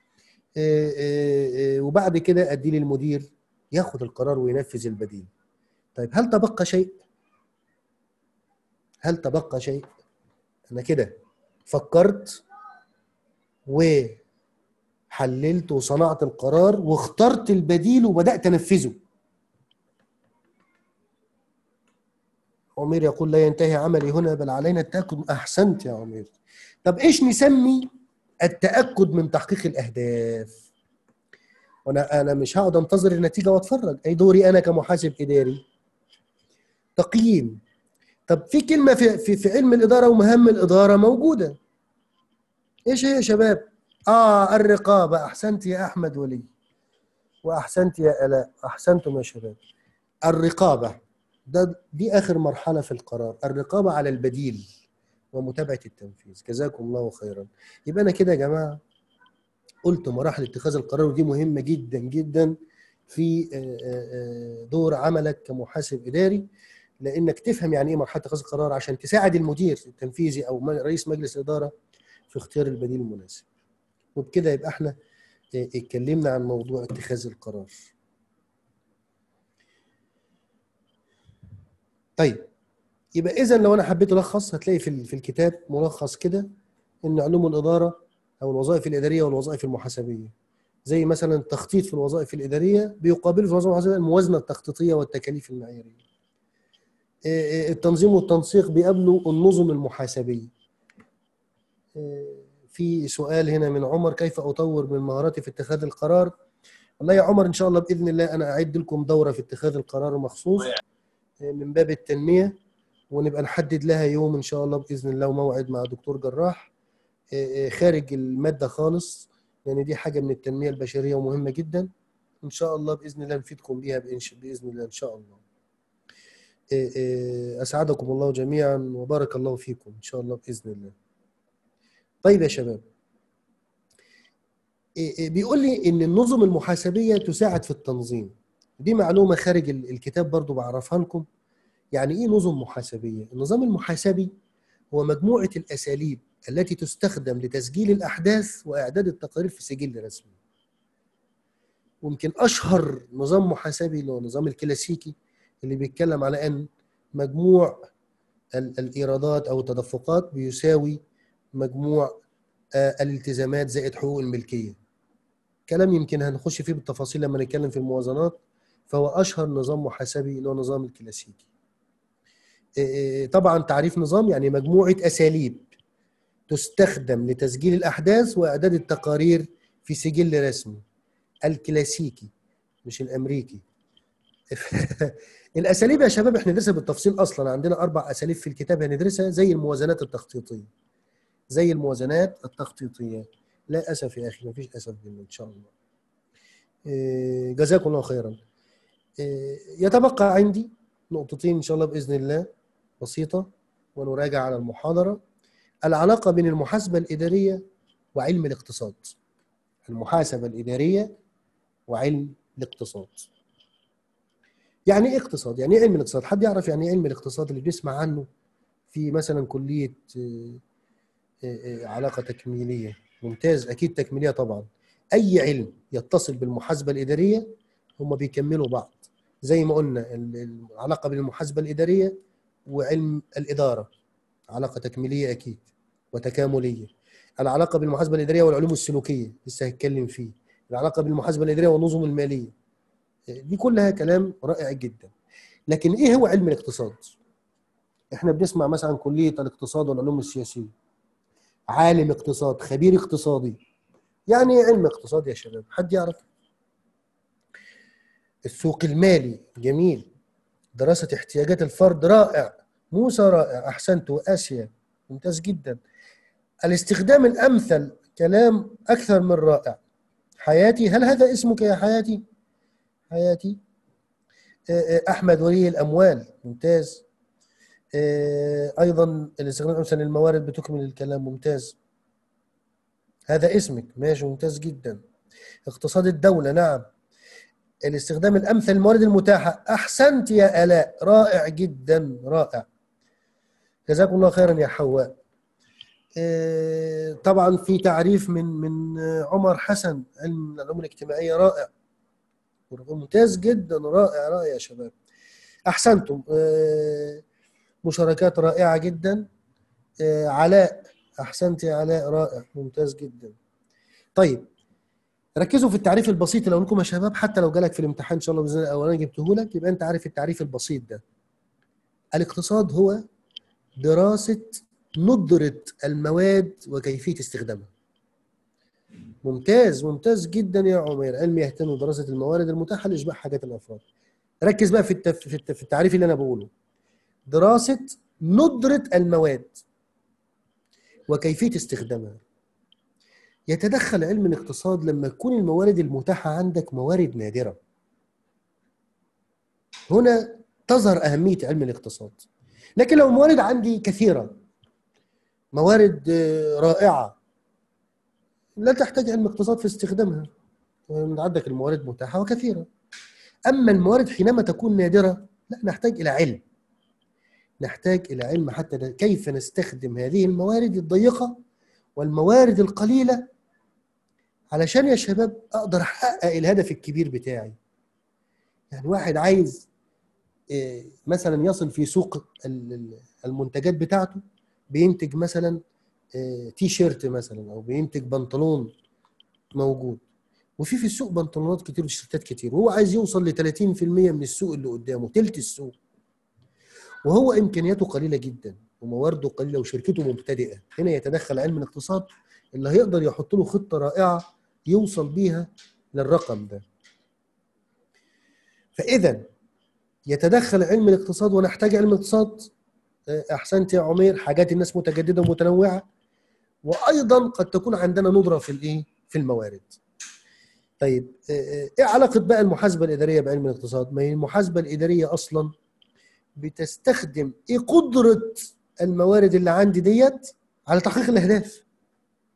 وبعد كده ادي للمدير ياخد القرار وينفذ البديل. طيب هل تبقى شيء؟ هل تبقى شيء؟ انا كده فكرت وحللت وصنعت القرار واخترت البديل وبدات انفذه. عمير يقول لا ينتهي عملي هنا بل علينا التاكد. احسنت يا عمير. طب ايش نسمي التاكد من تحقيق الاهداف؟ وانا انا مش هقعد انتظر النتيجه واتفرج، اي دوري انا كمحاسب اداري. تقييم. طب في كلمه في في, في علم الاداره ومهام الاداره موجوده. ايش هي يا شباب؟ اه الرقابه. احسنت يا احمد ولي، واحسنت يا الاء، احسنتم يا شباب. الرقابه ده دي اخر مرحله في القرار، الرقابه على البديل ومتابعه التنفيذ. جزاكم الله خيرا. يبقى انا كده يا جماعه قلت مراحل اتخاذ القرار، ودي مهمه جدا جدا في دور عملك كمحاسب اداري، لانك تفهم يعني ايه مرحله اتخاذ القرار عشان تساعد المدير التنفيذي او رئيس مجلس الاداره في اختيار البديل المناسب. وبكده يبقى احنا اتكلمنا عن موضوع اتخاذ القرار. طيب يبقى اذا لو انا حبيت الخص هتلاقي في في الكتاب ملخص كده ان علوم الاداره او الوظائف الاداريه والوظائف المحاسبيه، زي مثلا التخطيط في الوظائف الاداريه بيقابله في الوظائف المحاسبيه الموازنه التخطيطيه والتكاليف المعياريه. التنظيم والتنسيق بيقابلوا النظم المحاسبيه. في سؤال هنا من عمر، كيف اطور من مهاراتي في اتخاذ القرار؟ والله يا عمر ان شاء الله باذن الله انا اعد لكم دوره في اتخاذ القرار مخصوص من باب التنميه، ونبقى نحدد لها يوم ان شاء الله باذن الله وموعد مع دكتور جراح خارج الماده خالص، لان يعني دي حاجه من التنميه البشريه ومهمه جدا. ان شاء الله باذن الله نفيدكم بيها باذن الله ان شاء الله. اسعدكم الله جميعا وبارك الله فيكم ان شاء الله باذن الله. طيب يا شباب، بيقول لي ان النظم المحاسبيه تساعد في التنظيم. دي معلومة خارج الكتاب برضو بعرفها لكم. يعني إيه نظم محاسبية؟ النظام المحاسبي هو مجموعة الأساليب التي تستخدم لتسجيل الأحداث وإعداد التقارير في سجل رسمي. ويمكن أشهر نظام محاسبي اللي هو النظام الكلاسيكي اللي بيتكلم على أن مجموع الإيرادات أو التدفقات بيساوي مجموع الالتزامات زائد حقوق الملكية. كلام يمكن هنخش فيه بالتفاصيل لما نتكلم في الموازنات. فهو أشهر نظام محاسبي اللي هو النظام الكلاسيكي. طبعا تعريف نظام يعني مجموعة أساليب تستخدم لتسجيل الأحداث وإعداد التقارير في سجل رسمي. الكلاسيكي مش الأمريكي. الأساليب يا شباب احنا ندرسها بالتفصيل أصلا، عندنا أربع أساليب في الكتاب هندرسها زي الموازنات التخطيطية. زي الموازنات التخطيطية. لا أسف يا أخي، مفيش أسف منه إن شاء الله. جزاكم الله خيرا. يتبقى عندي نقطتين إن شاء الله بإذن الله بسيطة ونراجع على المحاضرة. العلاقة بين المحاسبة الإدارية وعلم الاقتصاد. المحاسبة الإدارية وعلم الاقتصاد. يعني إيه اقتصاد؟ يعني إيه علم الاقتصاد؟ حد يعرف يعني إيه علم الاقتصاد اللي بنسمع عنه في مثلا كلية علاقة تكميلية؟ ممتاز، أكيد تكميلية طبعا. أي علم يتصل بالمحاسبة الإدارية هم بيكملوا بعض. زي ما قلنا العلاقة بين المحاسبة الإدارية وعلم الإدارة علاقة تكميلية أكيد وتكاملية. العلاقة بالمحاسبة الإدارية والعلوم السلوكية لسه هتكلم فيه. العلاقة بالمحاسبة الإدارية والنظم المالية. دي كلها كلام رائع جدا. لكن إيه هو علم الاقتصاد؟ إحنا بنسمع مثلا كلية الاقتصاد والعلوم السياسية. عالم اقتصاد، خبير اقتصادي. يعني إيه علم اقتصاد يا شباب؟ حد يعرف؟ السوق المالي جميل. دراسة احتياجات الفرد رائع. موسى رائع، أحسنت. وآسيا ممتاز جدا. الاستخدام الأمثل كلام أكثر من رائع. حياتي، هل هذا اسمك يا حياتي؟ حياتي. أحمد ولي الأموال، ممتاز. أيضا الاستخدام الأمثل للموارد بتكمل الكلام، ممتاز. هذا اسمك، ماشي، ممتاز جدا. اقتصاد الدولة، نعم. الاستخدام الأمثل للموارد المتاحة، أحسنت يا آلاء، رائع جدا، رائع. جزاكم الله خيرا يا حواء. طبعا في تعريف من من عمر حسن، علم العلوم الاجتماعية، رائع ممتاز جدا، رائع رائع يا شباب. أحسنتم. مشاركات رائعة جدا. علاء، أحسنت يا علاء، رائع ممتاز جدا. طيب ركزوا في التعريف البسيط اللي أقول لكم يا شباب، حتى لو جالك في الامتحان إن شاء الله بإذن الله أو أنا جبته لك يبقى أنت عارف التعريف البسيط ده. الاقتصاد هو دراسة ندرة المواد وكيفية استخدامها. ممتاز ممتاز جدا يا عمير. علم يهتم بدراسة الموارد المتاحة لإشباع حاجات الأفراد. ركز بقى في التف... في التعريف اللي أنا بقوله. دراسة ندرة المواد وكيفية استخدامها. يتدخل علم الاقتصاد لما تكون الموارد المتاحة عندك موارد نادرة. هنا تظهر أهمية علم الاقتصاد. لكن لو الموارد عندي كثيرة، موارد رائعة، لا تحتاج علم اقتصاد في استخدامها. عندك الموارد متاحة وكثيرة. أما الموارد حينما تكون نادرة لا، نحتاج إلى علم. نحتاج إلى علم حتى كيف نستخدم هذه الموارد الضيقة والموارد القليلة علشان يا شباب أقدر أحقق الهدف الكبير بتاعي. يعني واحد عايز مثلا يصل في سوق المنتجات بتاعته، بينتج مثلا تي شيرت مثلا أو بينتج بنطلون موجود، وفي في السوق بنطلونات كتير وتيشيرتات كتير، وهو عايز يوصل ل ثلاثين بالمئة من السوق اللي قدامه، تلت السوق، وهو امكانياته قليله جدا وموارده قليله وشركته مبتدئه. هنا يتدخل علم الاقتصاد اللي هيقدر يحط له خطه رائعه يوصل بيها للرقم ده. فاذا يتدخل علم الاقتصاد ونحتاج علم الاقتصاد. احسنت يا عمير. حاجات الناس متجدده ومتنوعه، وايضا قد تكون عندنا ندره في الايه في الموارد. طيب ايه علاقه بقى المحاسبه الاداريه بعلم الاقتصاد؟ ما هي المحاسبه الاداريه اصلا بتستخدم ايه قدره الموارد اللي عندي ديت على تحقيق الاهداف.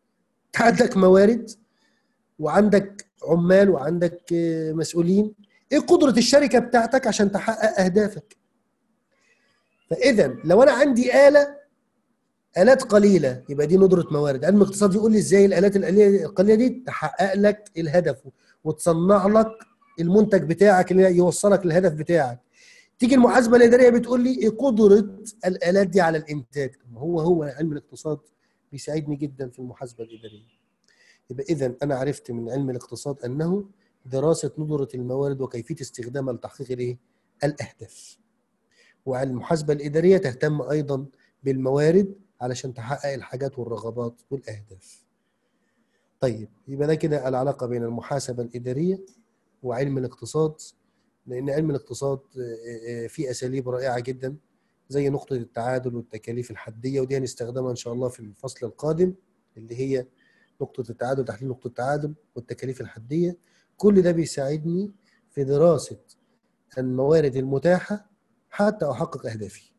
عندك موارد وعندك عمال وعندك مسؤولين، ايه قدره الشركه بتاعتك عشان تحقق اهدافك. فاذا لو انا عندي اله الات قليله يبقى دي ندره موارد. علم الاقتصاد يقول لي ازاي الالات القليله القليله دي تحقق لك الهدف وتصنع لك المنتج بتاعك اللي يوصلك للهدف بتاعك. تيجي المحاسبه الاداريه بتقول لي ايه قدره الالات دي على الانتاج. هو هو علم الاقتصاد بيساعدني جدا في المحاسبه الاداريه. يبقى اذا انا عرفت من علم الاقتصاد انه دراسه ندره الموارد وكيفيه استخدامها لتحقيق الايه؟ الاهداف. وعلى المحاسبه الاداريه تهتم ايضا بالموارد علشان تحقق الحاجات والرغبات والاهداف. طيب يبقى ده كده العلاقه بين المحاسبه الاداريه وعلم الاقتصاد. لان علم الاقتصاد فيه اساليب رائعه جدا زي نقطه التعادل والتكاليف الحديه، ودي هنستخدمها ان شاء الله في الفصل القادم اللي هي نقطه التعادل، تحليل نقطه التعادل والتكاليف الحديه. كل ده بيساعدني في دراسه الموارد المتاحه حتى احقق اهدافي.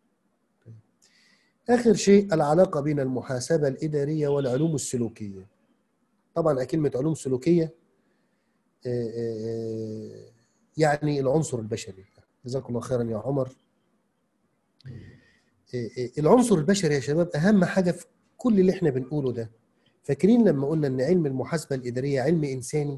آخر شيء العلاقة بين المحاسبة الإدارية والعلوم السلوكية. طبعا كلمة علوم سلوكية يعني العنصر البشري. جزاكم الله خيرا يا عمر. العنصر البشري يا شباب أهم حاجة في كل اللي احنا بنقوله ده. فاكرين لما قلنا إن علم المحاسبة الإدارية علم إنساني،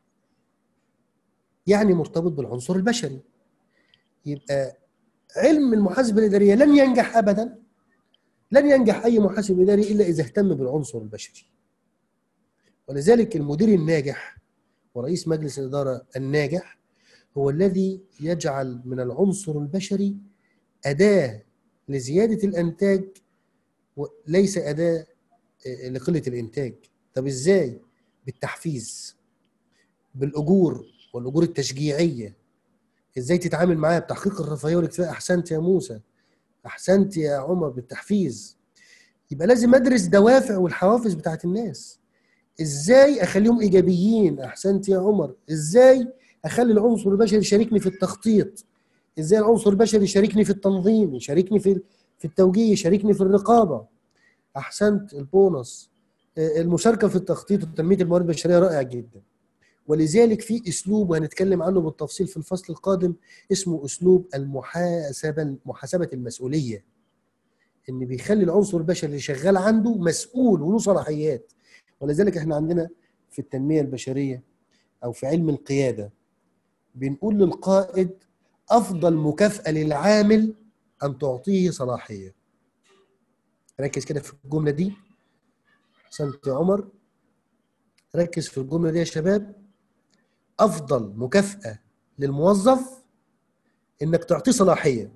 يعني مرتبط بالعنصر البشري. يبقى علم المحاسبة الإدارية لن ينجح أبدا، لن ينجح أي محاسب إداري إلا إذا اهتم بالعنصر البشري. ولذلك المدير الناجح ورئيس مجلس الإدارة الناجح هو الذي يجعل من العنصر البشري أداة لزيادة الإنتاج وليس أداة لقلة الإنتاج. طب إزاي؟ بالتحفيز، بالأجور والأجور التشجيعية. إزاي تتعامل معاها؟ بتحقيق الرفاهية والاكتفاء. أحسنت يا موسى، أحسنت يا عمر. بالتحفيز. يبقى لازم أدرس دوافع والحوافز بتاعت الناس. ازاي اخليهم ايجابيين. احسنت يا عمر. ازاي اخلي العنصر البشري يشاركني في التخطيط. ازاي العنصر البشري يشاركني في التنظيم، يشاركني في في التوجيه، يشاركني في الرقابه. احسنت. البونص، المشاركه في التخطيط وتنميه الموارد البشريه رائع جدا. ولذلك في اسلوب وهنتكلم عنه بالتفصيل في الفصل القادم اسمه اسلوب المحاسبه محاسبه المسؤوليه، ان بيخلي العنصر البشري اللي شغال عنده مسؤول وله صلاحيات. ولذلك احنا عندنا في التنمية البشرية أو في علم القيادة بنقول للقائد أفضل مكافأة للعامل أن تعطيه صلاحية. ركز كده في الجملة دي. أحسنت يا عمر. ركز في الجملة دي يا شباب. أفضل مكافأة للموظف إنك تعطيه صلاحية.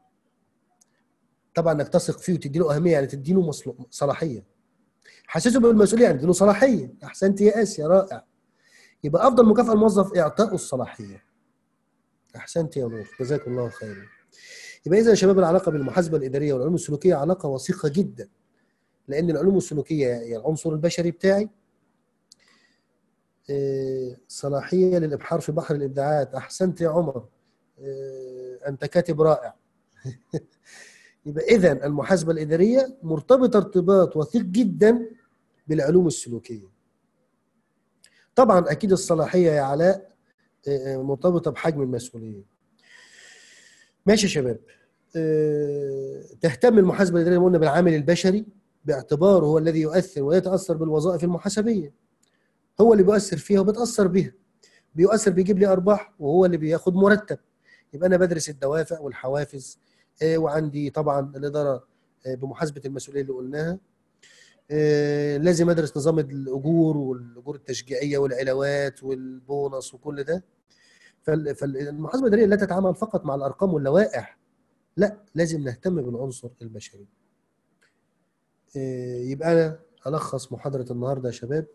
طبعا إنك تثق فيه وتديله أهمية، يعني تديله صلاحية. حسسه بالمسؤولية، يعني تديله صلاحية. أحسنت يا آسيا، رائع. يبقى أفضل مكافأة للموظف إعطائه الصلاحية. أحسنت يا نور، جزاكم الله خيرا. يبقى إذا يا شباب العلاقة بالمحاسبة الإدارية والعلوم السلوكية علاقة وثيقة جدا، لأن العلوم السلوكية هي العنصر البشري بتاعي. صلاحية للإبحار في بحر الإبداعات. أحسنت يا عمر، أنت كاتب رائع. يبقى إذا المحاسبة الإدارية مرتبطة ارتباط وثيق جدا بالعلوم السلوكية. طبعا أكيد الصلاحية يا علاء مرتبطة بحجم المسؤولية. ماشي يا شباب. أه تهتم المحاسبة الإدارية قلنا بالعامل البشري باعتباره هو الذي يؤثر ويتأثر بالوظائف المحاسبية. هو اللي بيؤثر فيها وبتأثر بها. بيؤثر بيجيب لي أرباح وهو اللي بياخد مرتب. يبقى أنا بدرس الدوافع والحوافز. أه وعندي طبعا الإدارة أه بمحاسبة المسؤولية اللي قلناها. أه لازم أدرس نظام الأجور والأجور التشجيعية والعلاوات والبونص وكل ده. فالمحاسبة الإدارية لا تتعامل فقط مع الأرقام واللوائح، لا، لازم نهتم بالعنصر البشري. يبقى أنا ألخص محاضرة النهاردة يا شباب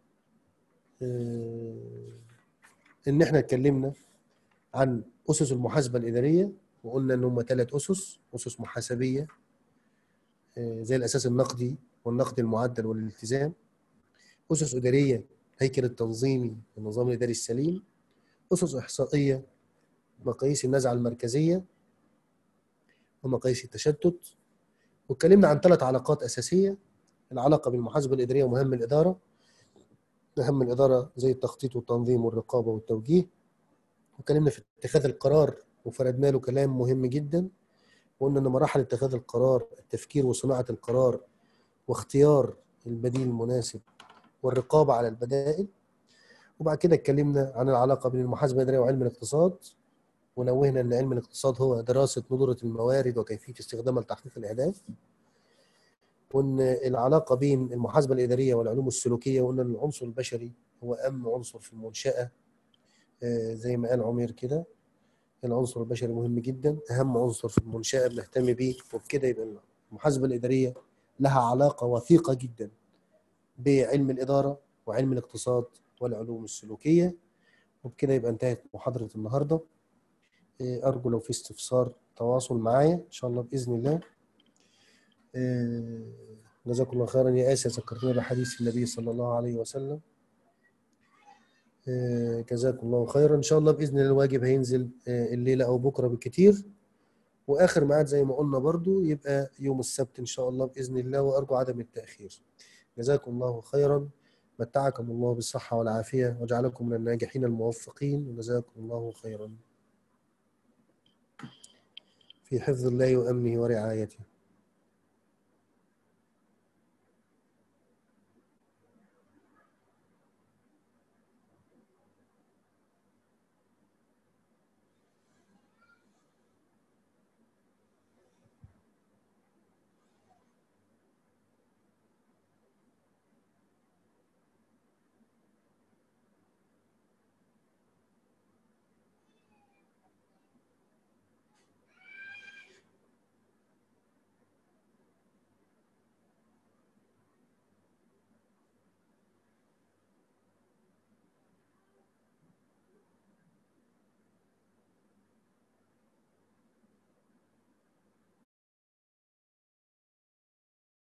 إن إحنا اتكلمنا عن أسس المحاسبة الإدارية، وقلنا إن هم ثلاث أسس. أسس محاسبية زي الأساس النقدي والنقد المعدل والالتزام. أسس إدارية هيكل التنظيمي والنظام الإداري السليم. أسس إحصائية مقاييس النزعة المركزية ومقاييس التشتت. واتكلمنا عن ثلاث علاقات أساسية: العلاقة بالمحاسبة الإدارية ومهام الإدارة، مهام الإدارة زي التخطيط والتنظيم والرقابة والتوجيه، واتكلمنا في اتخاذ القرار وفردنا له كلام مهم جدا، وقلنا ان مراحل اتخاذ القرار التفكير وصناعة القرار واختيار البديل المناسب والرقابة على البدائل. وبعد كده اتكلمنا عن العلاقة بين المحاسبة الإدارية وعلم الاقتصاد، ونوهنا ان علم الاقتصاد هو دراسة ندرة الموارد وكيفية استخدامها لتحقيق الأهداف، وان العلاقة بين المحاسبة الإدارية والعلوم السلوكية، وان العنصر البشري هو أهم عنصر في المنشأة. آه، زي ما قال عمير كده، العنصر البشري مهم جدا، أهم عنصر في المنشأة بنهتم بيه. وبكده يبقى المحاسبة الإدارية لها علاقة وثيقة جدا بعلم الإدارة وعلم الاقتصاد والعلوم السلوكية. وبكده يبقى انتهت محاضرة النهاردة. إيه، أرجو لو في استفسار تواصل معايا إن شاء الله بإذن الله. إيه، جزاكم الله خيرا. يا آسف ذكرتنا بحديث النبي صلى الله عليه وسلم. إيه، جزاكم الله خيرا. إن شاء الله بإذن الله الواجب هينزل إيه، الليلة أو بكرة بالكتير، وآخر ميعاد زي ما قلنا برضو يبقى يوم السبت إن شاء الله بإذن الله، وأرجو عدم التأخير. جزاكم الله خيرا، متعكم الله بالصحة والعافية وجعلكم من الناجحين الموفقين، وجزاكم الله خيرا في حفظ الله وأمنه ورعايته.